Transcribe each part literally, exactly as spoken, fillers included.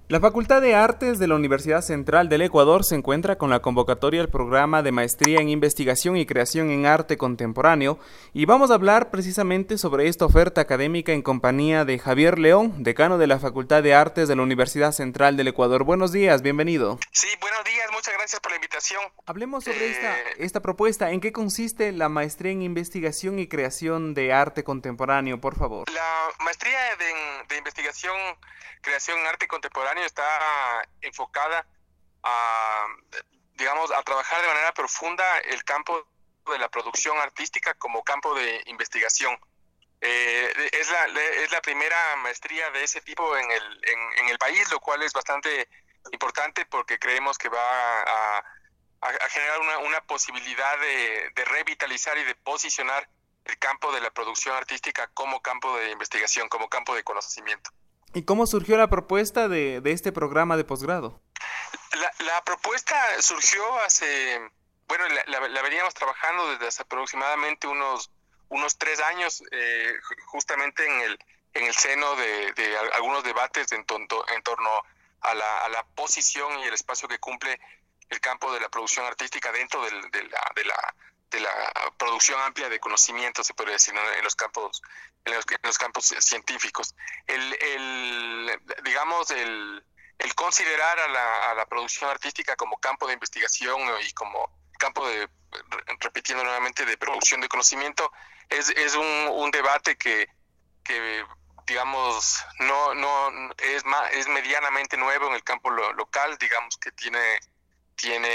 La Facultad de Artes de la Universidad Central del Ecuador se encuentra con la convocatoria del programa de Maestría en Investigación y Creación en Arte Contemporáneo y vamos a hablar precisamente sobre esta oferta académica en compañía de Javier León, decano de la Facultad de Artes de la Universidad Central del Ecuador. Buenos días, bienvenido. Sí, buenos días, muchas gracias por la invitación. Hablemos sobre esta, Eh, esta propuesta. ¿En qué consiste la Maestría en Investigación y Creación de Arte Contemporáneo, por favor? la maestría de, de investigación, creación en arte contemporáneo está enfocada a, digamos, a trabajar de manera profunda el campo de la producción artística como campo de investigación. Eh, es, la, es la primera maestría de ese tipo en el, en, en el país, lo cual es bastante importante porque creemos que va a, a, a generar una, una posibilidad de, de revitalizar y de posicionar el campo de la producción artística como campo de investigación, como campo de conocimiento. ¿Y cómo surgió la propuesta de, de este programa de posgrado? La, la propuesta surgió hace, bueno, la, la, la veníamos trabajando desde hace aproximadamente unos, unos tres años, eh, justamente en el, en el seno de, de algunos debates en, tonto, en torno a la, a la posición y el espacio que cumple el campo de la producción artística dentro del, de, la, de, la, de la producción amplia de conocimiento, se puede decir, ¿no? en los campos en los, en los campos científicos. El, el digamos, el, el considerar a la, a la producción artística como campo de investigación y como campo de, repitiendo nuevamente, de producción de conocimiento, es, es un, un debate que, que digamos, no, no es, más, es medianamente nuevo en el campo lo, local, digamos que tiene, tiene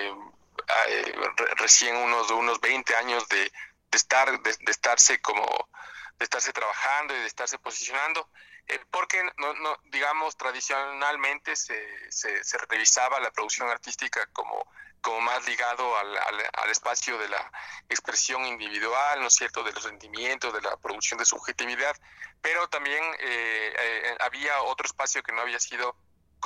eh, recién unos, unos veinte años de, de estar, de, de estarse como de estarse trabajando y de estarse posicionando, eh, porque no, no, digamos tradicionalmente se, se, se revisaba la producción artística como, como más ligado al, al, al espacio de la expresión individual, ¿no es cierto?, de los sentimientos, de la producción de subjetividad, pero también eh, eh, había otro espacio que no había sido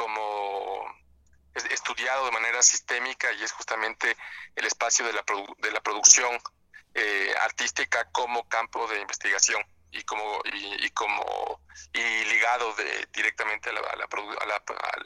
como estudiado de manera sistémica y es justamente el espacio de la, produ de la producción Eh, artística como campo de investigación y como y, y como y ligado de, directamente a la, a, la, a, la,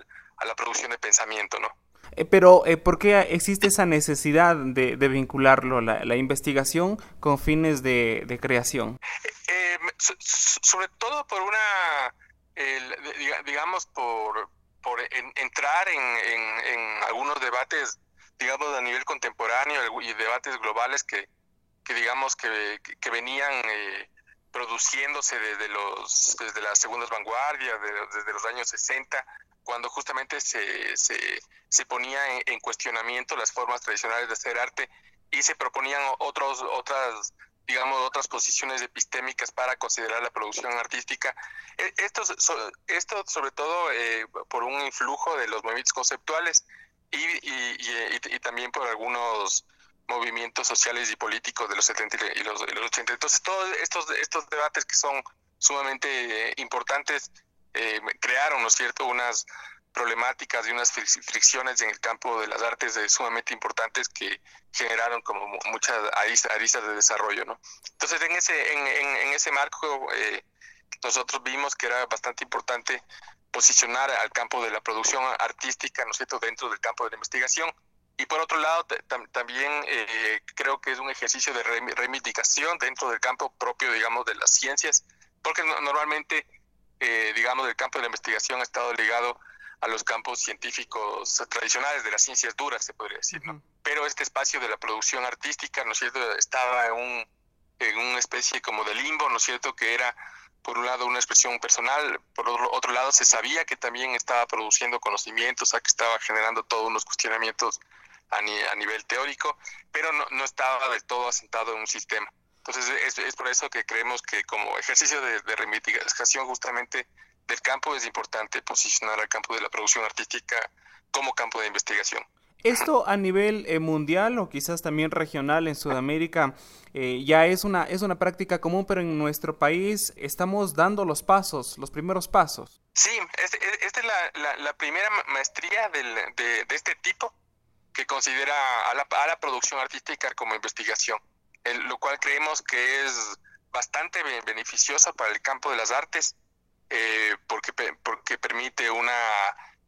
a la producción de pensamiento, ¿no? Eh, pero, eh, ¿por qué existe esa necesidad de, de vincularlo, la, la investigación, con fines de, de creación? Eh, so, sobre todo por una, el, digamos, por, por en, entrar en, en, en algunos debates, digamos, a nivel contemporáneo y debates globales que que digamos que, que, que venían eh, produciéndose desde los desde las segundas vanguardias, de, desde los años sesenta, cuando justamente se, se, se ponía en, en cuestionamiento las formas tradicionales de hacer arte y se proponían otros otras digamos otras posiciones epistémicas para considerar la producción artística. Esto, esto sobre todo eh, por un influjo de los movimientos conceptuales y, y, y, y también por algunos movimientos sociales y políticos de los setenta y los, y los ochenta. Entonces, todos estos, estos debates que son sumamente eh, importantes eh, crearon, ¿no es cierto?, unas problemáticas y unas fricciones en el campo de las artes eh, sumamente importantes que generaron como muchas aristas de desarrollo, ¿no? Entonces, en ese, en, en, en ese marco, eh, nosotros vimos que era bastante importante posicionar al campo de la producción artística, ¿no es cierto?, dentro del campo de la investigación. Y por otro lado, tam también eh, creo que es un ejercicio de reivindicación dentro del campo propio, digamos, de las ciencias, porque no, normalmente, eh, digamos, el campo de la investigación ha estado ligado a los campos científicos tradicionales, de las ciencias duras, se podría decir, ¿no? Uh-huh. Pero este espacio de la producción artística, ¿no es cierto?, estaba en, un, en una especie como de limbo, ¿no es cierto?, que era, por un lado, una expresión personal, por otro, otro lado, se sabía que también estaba produciendo conocimientos, o sea, que estaba generando todos unos cuestionamientos a, ni, a nivel teórico, pero no, no estaba del todo asentado en un sistema. Entonces, es, es por eso que creemos que como ejercicio de, de reivindicación justamente del campo es importante posicionar al campo de la producción artística como campo de investigación. Esto a nivel eh, mundial o quizás también regional en Sudamérica eh, ya es una, es una práctica común, pero en nuestro país estamos dando los pasos, los primeros pasos. Sí, esta este es la, la, la primera maestría del, de, de este tipo que considera a la, a la producción artística como investigación, el, lo cual creemos que es bastante beneficiosa para el campo de las artes, eh, porque, porque permite una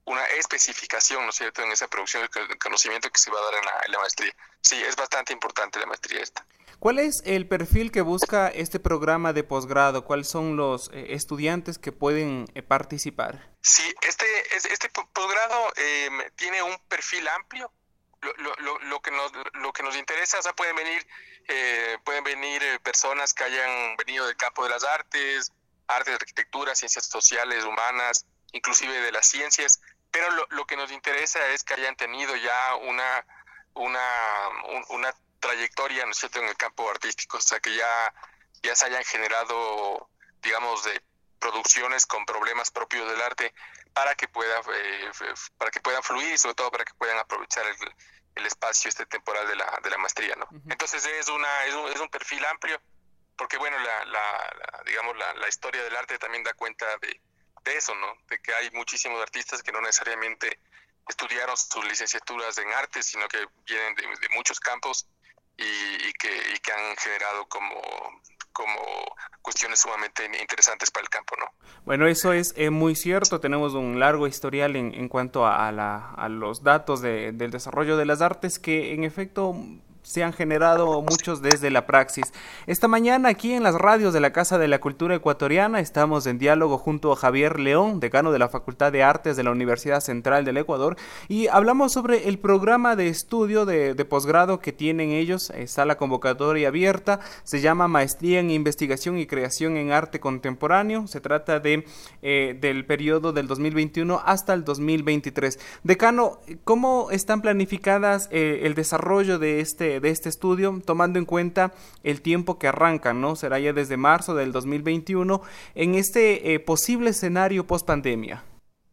una especificación, ¿no es cierto?, en esa producción de conocimiento que se va a dar en la, en la maestría. Sí, es bastante importante la maestría esta. ¿Cuál es el perfil que busca este programa de posgrado? ¿Cuáles son los eh, estudiantes que pueden eh, participar? Sí, este, este posgrado eh, tiene un perfil amplio. Lo, lo, lo, que nos, lo que nos interesa, o sea, pueden venir, eh, pueden venir personas que hayan venido del campo de las artes, artes, arquitectura, ciencias sociales, humanas, inclusive de las ciencias, pero lo, lo que nos interesa es que hayan tenido ya una, una, un, una trayectoria, ¿no es cierto?, en el campo artístico, o sea, que ya, ya se hayan generado, digamos, de producciones con problemas propios del arte para que pueda eh, para que puedan fluir y sobre todo para que puedan aprovechar el, el espacio este temporal de la de la maestría, ¿no? Uh-huh. Entonces es una es un, es un perfil amplio porque bueno la, la, la digamos la, la historia del arte también da cuenta de, de eso, ¿no? De que hay muchísimos artistas que no necesariamente estudiaron sus licenciaturas en arte, sino que vienen de, de muchos campos y, y que y que han generado como como cuestiones sumamente interesantes para el campo, ¿no? Bueno, eso es eh, muy cierto. Tenemos un largo historial en, en cuanto a, a, la, a los datos de, del desarrollo de las artes que en efecto se han generado muchos desde la praxis. Esta mañana aquí en las radios de la Casa de la Cultura Ecuatoriana estamos en diálogo junto a Javier León, decano de la Facultad de Artes de la Universidad Central del Ecuador, y hablamos sobre el programa de estudio de, de posgrado que tienen ellos. Está la convocatoria abierta, se llama Maestría en Investigación y Creación en Arte Contemporáneo. Se trata de eh, del periodo del dos mil veintiuno hasta el dos mil veintitrés. Decano, ¿cómo están planificadas eh, el desarrollo de este de este estudio, tomando en cuenta el tiempo que arranca, ¿no? Será ya desde marzo del dos mil veintiuno, en este eh, posible escenario post-pandemia?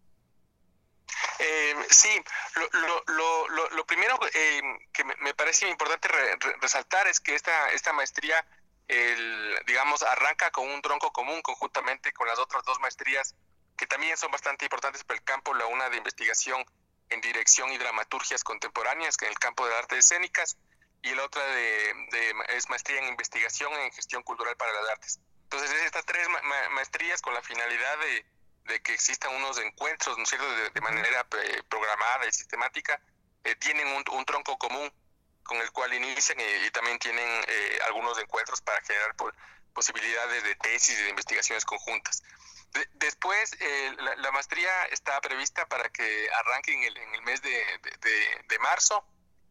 Eh, sí, lo, lo, lo, lo, lo primero eh, que me, me parece importante re, re, resaltar es que esta, esta maestría, el, digamos, arranca con un tronco común conjuntamente con las otras dos maestrías que también son bastante importantes para el campo, la una de investigación en dirección y dramaturgias contemporáneas, que en el campo de artes escénicas, y la otra de, de, es maestría en investigación en gestión cultural para las artes. Entonces, estas tres ma maestrías con la finalidad de, de que existan unos encuentros, ¿no es cierto?, de, de manera eh, programada y sistemática, eh, tienen un, un tronco común con el cual inician y, y también tienen eh, algunos encuentros para generar por, posibilidades de tesis y de investigaciones conjuntas. De, después, eh, la, la maestría está prevista para que arranque en el, en el mes de, de, de, de marzo.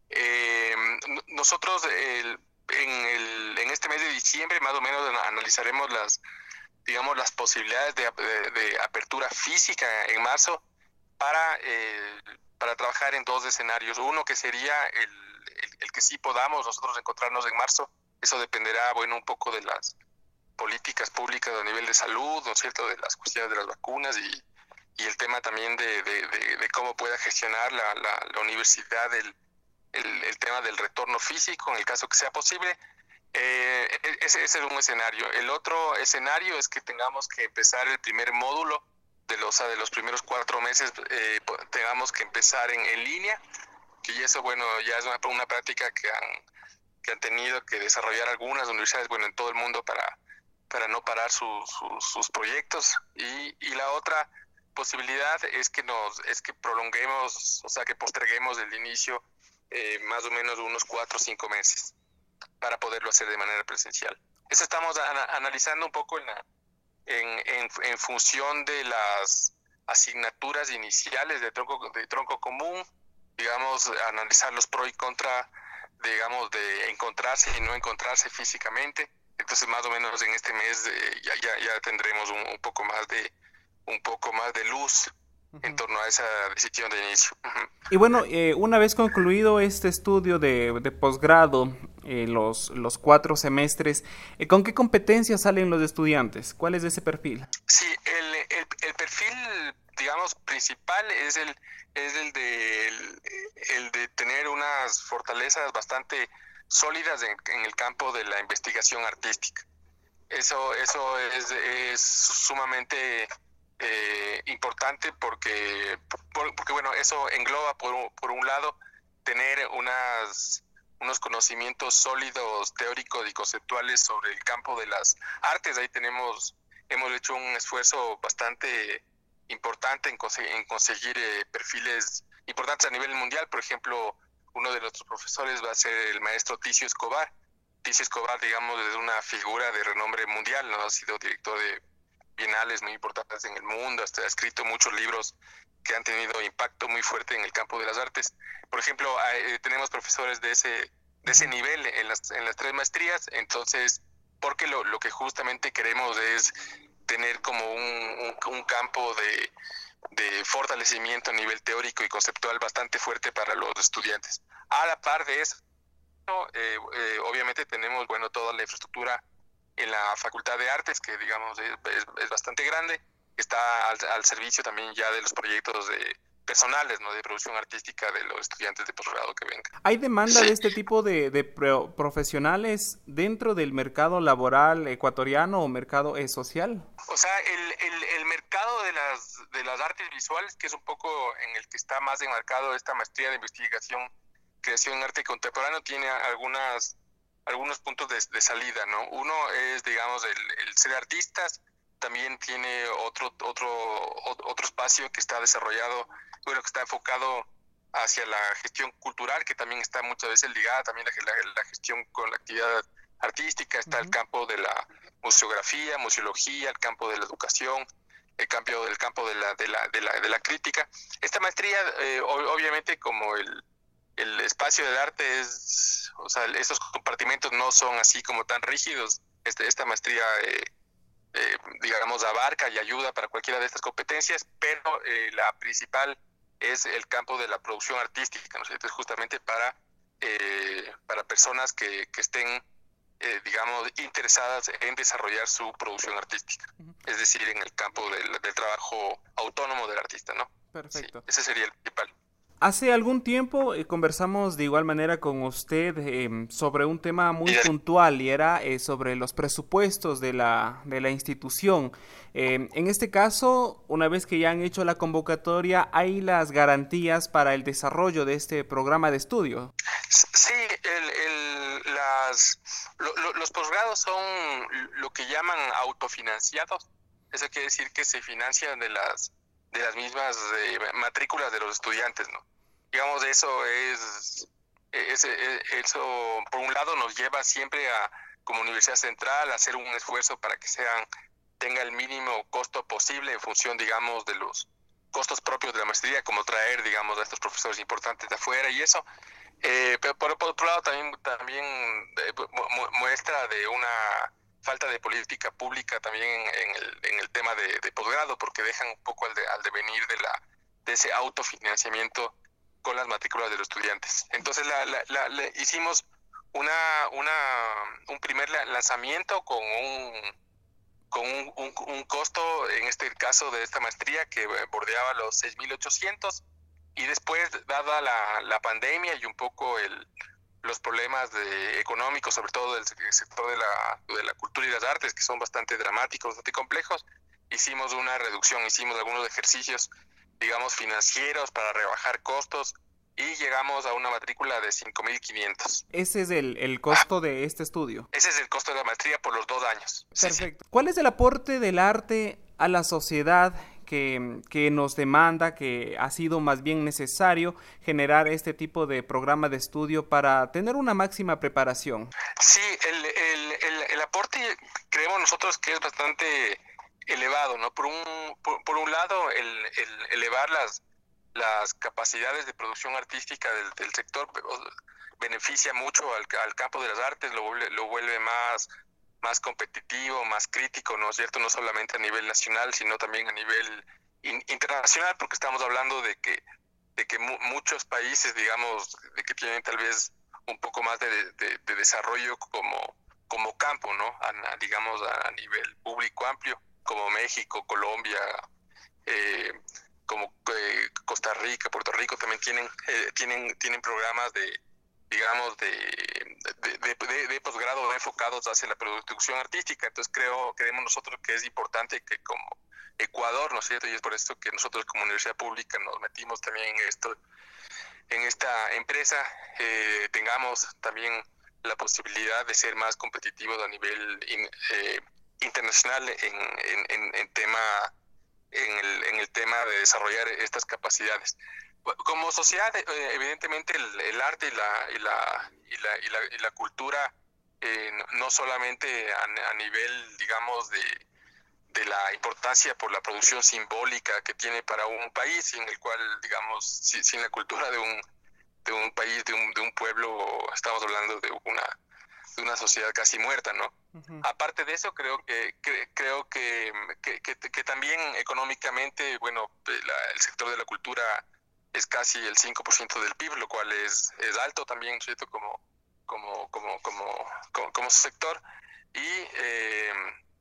Eh, nosotros el, en, el, en este mes de diciembre más o menos analizaremos las digamos las posibilidades de, de, de apertura física en marzo para eh, para trabajar en dos escenarios. Uno que sería el, el, el que sí podamos nosotros encontrarnos en marzo. Eso dependerá bueno un poco de las políticas públicas a nivel de salud, ¿no es cierto?, de las cuestiones de las vacunas y, y el tema también de, de, de, de cómo pueda gestionar la, la, la universidad el El, el tema del retorno físico, en el caso que sea posible. Eh, ese, ese es un escenario. El otro escenario es que tengamos que empezar el primer módulo de los, de los primeros cuatro meses, eh, tengamos que empezar en, en línea, que eso, bueno, ya es una, una práctica que han, que han tenido que desarrollar algunas universidades, bueno, en todo el mundo para, para no parar su, su, sus proyectos. Y, y la otra posibilidad es que, nos, es que prolonguemos, o sea, que posterguemos el inicio Eh, más o menos unos cuatro o cinco meses para poderlo hacer de manera presencial. Eso estamos ana analizando un poco en, la, en, en, en función de las asignaturas iniciales de tronco, de tronco común, digamos, analizar los pros y contra, digamos, de encontrarse y no encontrarse físicamente. Entonces, más o menos en este mes eh, ya, ya, ya tendremos un, un poco más de un poco más de luz en torno a esa decisión de inicio. Uh-huh. Y bueno, eh, una vez concluido este estudio de, de posgrado, eh, los, los cuatro semestres, eh, ¿con qué competencias salen los estudiantes? ¿Cuál es ese perfil? Sí, el, el, el perfil, digamos, principal es el, es el, de, el, el de tener unas fortalezas bastante sólidas en, en el campo de la investigación artística. Eso, eso es, es sumamente Eh, importante porque, por, porque bueno, eso engloba por, por un lado tener unas, unos conocimientos sólidos teóricos y conceptuales sobre el campo de las artes. Ahí tenemos, hemos hecho un esfuerzo bastante importante en, conse- en conseguir eh, perfiles importantes a nivel mundial. Por ejemplo, uno de nuestros profesores va a ser el maestro Ticio Escobar. Ticio Escobar, digamos, es una figura de renombre mundial, ¿no? Ha sido director de bienales muy importantes en el mundo, hasta ha escrito muchos libros que han tenido impacto muy fuerte en el campo de las artes. Por ejemplo, eh, tenemos profesores de ese de ese nivel en las, en las tres maestrías, entonces, porque lo, lo que justamente queremos es tener como un, un, un campo de, de fortalecimiento a nivel teórico y conceptual bastante fuerte para los estudiantes. A la par de eso, eh, eh, obviamente tenemos, bueno, toda la infraestructura en la Facultad de Artes, que digamos es, es, es bastante grande, está al, al servicio también ya de los proyectos de personales, ¿no? De producción artística de los estudiantes de posgrado que vengan. ¿Hay demanda Sí. de este tipo de, de pro- profesionales dentro del mercado laboral ecuatoriano o mercado eh, social? O sea, el, el, el mercado de las, de las artes visuales, que es un poco en el que está más enmarcado esta maestría de investigación, creación en arte contemporáneo, tiene algunas algunos puntos de, de salida, ¿no? Uno es, digamos, el, el ser artistas, también tiene otro otro otro espacio que está desarrollado, bueno, que está enfocado hacia la gestión cultural, que también está muchas veces ligada también a la, la, la gestión con la actividad artística. Está uh-huh. el campo de la museografía, museología, el campo de la educación, el campo del campo de la de la de la, de la crítica. Esta maestría, eh, obviamente, como el el espacio del arte es, o sea, esos compartimentos no son así como tan rígidos. Este, esta maestría, eh, eh, digamos, abarca y ayuda para cualquiera de estas competencias, pero eh, la principal es el campo de la producción artística, ¿no? Entonces, justamente para, eh, para personas que, que estén, eh, digamos, interesadas en desarrollar su producción artística, uh-huh. es decir, en el campo del, del trabajo autónomo del artista, ¿no? Perfecto. Sí, ese sería el principal. Hace algún tiempo eh, conversamos de igual manera con usted eh, sobre un tema muy puntual y era eh, sobre los presupuestos de la, de la institución. Eh, en este caso, una vez que ya han hecho la convocatoria, ¿hay las garantías para el desarrollo de este programa de estudio? Sí, el, el, las, lo, lo, los posgrados son lo que llaman autofinanciados. Eso quiere decir que se financian de las de las mismas eh, matrículas de los estudiantes, ¿no? Digamos, eso es, es, es, eso por un lado nos lleva siempre a, como Universidad Central, a hacer un esfuerzo para que sean, tenga el mínimo costo posible en función, digamos, de los costos propios de la maestría, como traer, digamos, a estos profesores importantes de afuera y eso. Eh, pero por, por otro lado también, también eh, mu- muestra de una falta de política pública también en, en, el, en el tema de, de posgrado, porque dejan un poco al, de, al devenir de, la, de ese autofinanciamiento con las matrículas de los estudiantes. Entonces la, la, la, la hicimos una, una, un primer lanzamiento con un con un, un, un costo, en este caso de esta maestría, que bordeaba los seis mil ochocientos, y después, dada la, la pandemia y un poco el los problemas de, económicos, sobre todo del sector de la, de la cultura y las artes, que son bastante dramáticos, bastante complejos, hicimos una reducción, hicimos algunos ejercicios, digamos, financieros para rebajar costos y llegamos a una matrícula de cinco mil quinientos. ¿Ese es el, el costo ah, de este estudio? Ese es el costo de la maestría por los dos años. Perfecto. Sí, sí. ¿Cuál es el aporte del arte a la sociedad que, que nos demanda, que ha sido más bien necesario generar este tipo de programa de estudio para tener una máxima preparación? Sí, el, el, el, el aporte creemos nosotros que es bastante elevado, ¿no? Por un, por, por un lado, el, el elevar las, las capacidades de producción artística del, del sector beneficia mucho al, al campo de las artes, lo vuelve, lo vuelve más... más competitivo, más crítico, ¿no es cierto? No solamente a nivel nacional, sino también a nivel in, internacional, porque estamos hablando de que de que mu muchos países, digamos, de que tienen tal vez un poco más de, de, de desarrollo como, como campo, ¿no? A, digamos, a, a nivel público amplio, como México, Colombia, eh, como eh, Costa Rica, Puerto Rico, también tienen, eh, tienen, tienen programas de digamos, de, de, de, de, de posgrado enfocados hacia la producción artística. Entonces creo, creemos nosotros que es importante que como Ecuador, ¿no es cierto? Y es por esto que nosotros como universidad pública nos metimos también en esto, en esta empresa, eh, tengamos también la posibilidad de ser más competitivos a nivel in, eh, internacional en, en, en, en tema en el, en el tema de desarrollar estas capacidades. Como sociedad, eh, evidentemente el, el arte y la, y la, y la, y la, y la cultura, eh, no solamente a, a nivel, digamos, de, de la importancia por la producción simbólica que tiene para un país, y en el cual, digamos, si, sin la cultura de un, de un país, de un, de un pueblo, estamos hablando de una, de una sociedad casi muerta, ¿no? Uh-huh. Aparte de eso, creo que, que creo que, que, que, que también económicamente, bueno, la, el sector de la cultura es casi el cinco por ciento del P I B, lo cual es, es alto también, ¿cierto? Como, como, como, como, como, como sector. Y, eh,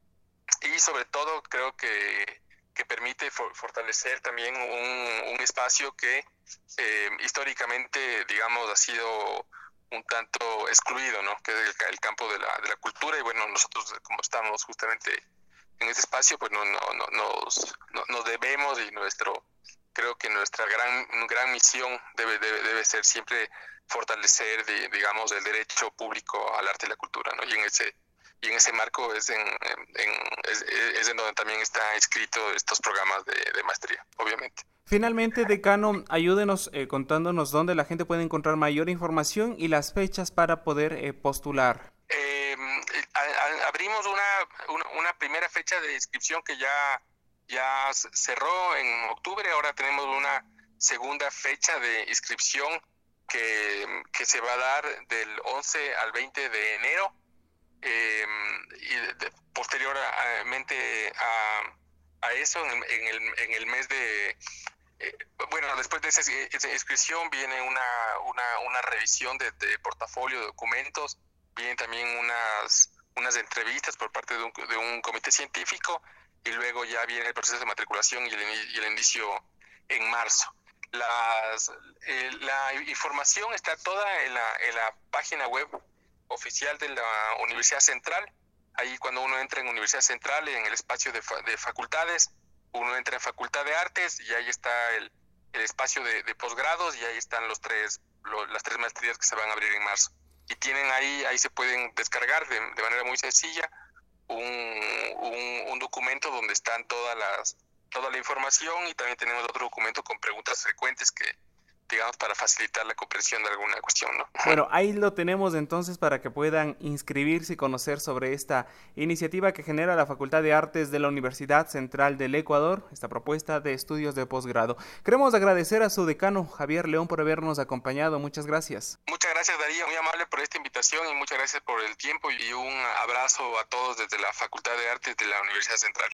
y sobre todo creo que, que permite for, fortalecer también un, un espacio que eh, históricamente, digamos, ha sido un tanto excluido, ¿no? Que es el, el campo de la, de la cultura. Y bueno, nosotros como estamos justamente en ese espacio, pues no, no, no, nos, no, nos debemos, y nuestro... Creo que nuestra gran gran misión debe debe, debe ser siempre fortalecer, de, digamos, el derecho público al arte y la cultura, ¿no? Y en ese y en ese marco es en, en es, es en donde también está escrito estos programas de, de maestría, obviamente. Finalmente, decano, ayúdenos eh, contándonos dónde la gente puede encontrar mayor información y las fechas para poder eh, postular. Eh, a, a, abrimos una, una una primera fecha de inscripción que ya ya cerró en octubre. Ahora tenemos una segunda fecha de inscripción que, que se va a dar del once al veinte de enero, eh, y de, de, posteriormente a, a eso, en, en, el, en el mes de... Eh, bueno, después de esa, esa inscripción viene una, una, una revisión de, de portafolio de documentos, vienen también unas, unas entrevistas por parte de un, de un comité científico, y luego ya viene el proceso de matriculación y el, y el inicio en marzo. Las, eh, la información está toda en la, en la página web oficial de la Universidad Central. Ahí cuando uno entra en Universidad Central, en el espacio de, fa, de facultades, uno entra en Facultad de Artes y ahí está el, el espacio de, de posgrados, y ahí están los tres, lo, las tres maestrías que se van a abrir en marzo. Y tienen ahí, ahí se pueden descargar de, de manera muy sencilla Un, un, un documento donde están todas las toda la información, y también tenemos otro documento con preguntas frecuentes que, digamos, para facilitar la comprensión de alguna cuestión, ¿no? Bueno, ahí lo tenemos entonces para que puedan inscribirse y conocer sobre esta iniciativa que genera la Facultad de Artes de la Universidad Central del Ecuador, esta propuesta de estudios de posgrado. Queremos agradecer a su decano, Javier León, por habernos acompañado. Muchas gracias. Muchas gracias, Darío, muy amable por esta invitación, y muchas gracias por el tiempo, y un abrazo a todos desde la Facultad de Artes de la Universidad Central.